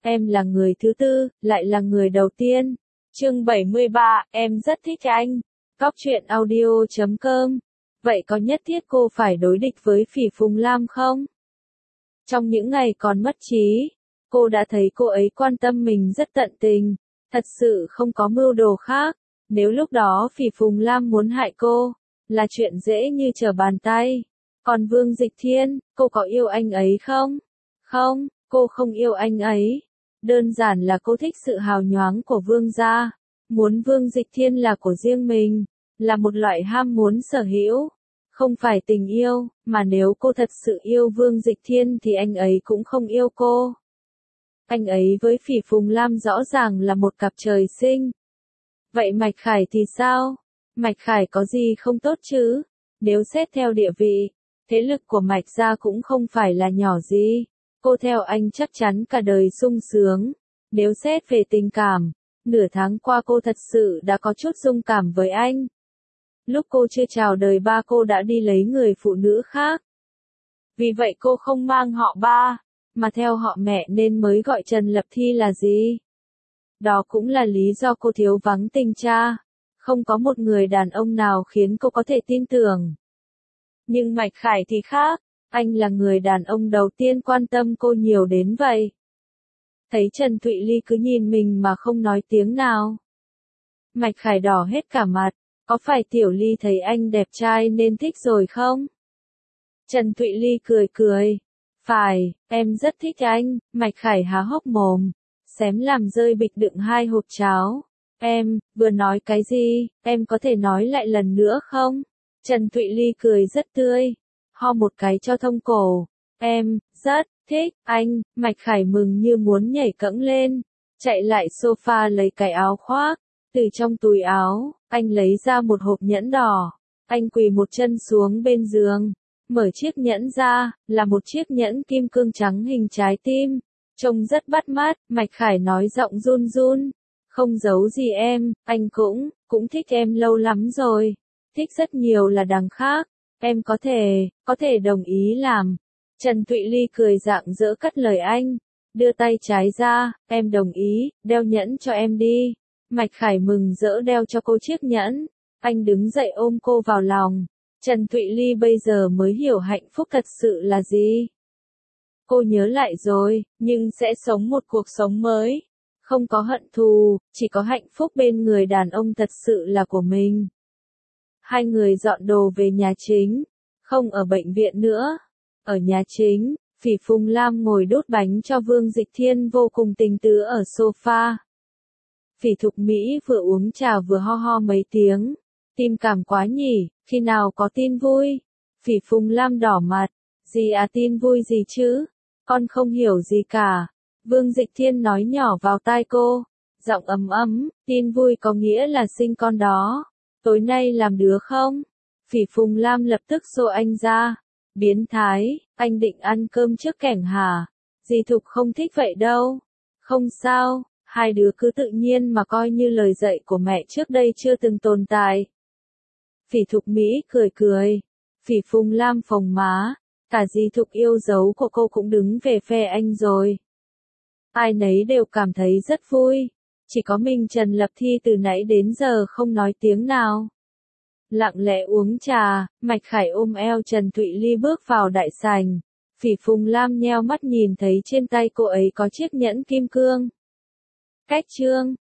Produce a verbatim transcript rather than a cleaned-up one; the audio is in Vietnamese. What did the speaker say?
em là người thứ tư, lại là người đầu tiên. Chương bảy mươi ba, em rất thích anh. Cóc truyện audio chấm com. Vậy có nhất thiết cô phải đối địch với Phỉ Phùng Lam không? Trong những ngày còn mất trí, cô đã thấy cô ấy quan tâm mình rất tận tình, thật sự không có mưu đồ khác. Nếu lúc đó Phỉ Phùng Lam muốn hại cô, là chuyện dễ như trở bàn tay. Còn Vương Dịch Thiên, cô có yêu anh ấy không? Không, cô không yêu anh ấy. Đơn giản là cô thích sự hào nhoáng của Vương gia. Muốn Vương Dịch Thiên là của riêng mình, là một loại ham muốn sở hữu. Không phải tình yêu, mà nếu cô thật sự yêu Vương Dịch Thiên thì anh ấy cũng không yêu cô. Anh ấy với Phỉ Phùng Lam rõ ràng là một cặp trời sinh. Vậy Mạch Khải thì sao? Mạch Khải có gì không tốt chứ? Nếu xét theo địa vị, thế lực của Mạch gia cũng không phải là nhỏ gì. Cô theo anh chắc chắn cả đời sung sướng. Nếu xét về tình cảm, nửa tháng qua cô thật sự đã có chút dung cảm với anh. Lúc cô chưa chào đời ba cô đã đi lấy người phụ nữ khác. Vì vậy cô không mang họ ba, mà theo họ mẹ nên mới gọi Trần Lập Thi là gì. Đó cũng là lý do cô thiếu vắng tình cha. Không có một người đàn ông nào khiến cô có thể tin tưởng. Nhưng Mạch Khải thì khác, anh là người đàn ông đầu tiên quan tâm cô nhiều đến vậy. Thấy Trần Thụy Ly cứ nhìn mình mà không nói tiếng nào. Mạch Khải đỏ hết cả mặt, có phải Tiểu Ly thấy anh đẹp trai nên thích rồi không? Trần Thụy Ly cười cười. Phải, em rất thích anh. Mạch Khải há hốc mồm, xém làm rơi bịch đựng hai hộp cháo. Em, vừa nói cái gì, em có thể nói lại lần nữa không? Trần Thụy Ly cười rất tươi, ho một cái cho thông cổ. Em, rất thích anh. Mạch Khải mừng như muốn nhảy cẫng lên, chạy lại sofa lấy cái áo khoác. Từ trong túi áo, anh lấy ra một hộp nhẫn đỏ. Anh quỳ một chân xuống bên giường, mở chiếc nhẫn ra, là một chiếc nhẫn kim cương trắng hình trái tim. Trông rất bắt mắt. Mạch Khải nói giọng run run. Không giấu gì em, anh cũng, cũng thích em lâu lắm rồi. Thích rất nhiều là đằng khác. Em có thể, có thể đồng ý làm. Trần Thụy Ly cười rạng rỡ cắt lời anh. Đưa tay trái ra, em đồng ý, đeo nhẫn cho em đi. Mạch Khải mừng rỡ đeo cho cô chiếc nhẫn. Anh đứng dậy ôm cô vào lòng. Trần Thụy Ly bây giờ mới hiểu hạnh phúc thật sự là gì. Cô nhớ lại rồi, nhưng sẽ sống một cuộc sống mới. Không có hận thù, chỉ có hạnh phúc bên người đàn ông thật sự là của mình. Hai người dọn đồ về nhà chính, không ở bệnh viện nữa. Ở nhà chính, Phỉ Phùng Lam ngồi đốt bánh cho Vương Dịch Thiên vô cùng tình tứ ở sofa. Phỉ Thục Mỹ vừa uống trà vừa ho ho mấy tiếng. Tim cảm quá nhỉ, khi nào có tin vui? Phỉ Phùng Lam đỏ mặt. Gì à, tin vui gì chứ? Con không hiểu gì cả. Vương Dịch Thiên nói nhỏ vào tai cô. Giọng ấm ấm, tin vui có nghĩa là sinh con đó. Tối nay làm đứa không? Phỉ Phùng Lam lập tức xô anh ra. Biến thái, anh định ăn cơm trước kẻng hả? Dì Thục không thích vậy đâu. Không sao, hai đứa cứ tự nhiên mà coi như lời dạy của mẹ trước đây chưa từng tồn tại. Phỉ Thục Mỹ cười cười. Phỉ Phùng Lam phồng má. Cả dì Thục yêu dấu của cô cũng đứng về phe anh rồi. Ai nấy đều cảm thấy rất vui. Chỉ có mình Trần Lập Thi từ nãy đến giờ không nói tiếng nào. Lặng lẽ uống trà, Mạch Khải ôm eo Trần Thụy Ly bước vào đại sảnh. Phỉ Phùng Lam nheo mắt nhìn thấy trên tay cô ấy có chiếc nhẫn kim cương. Cách trương,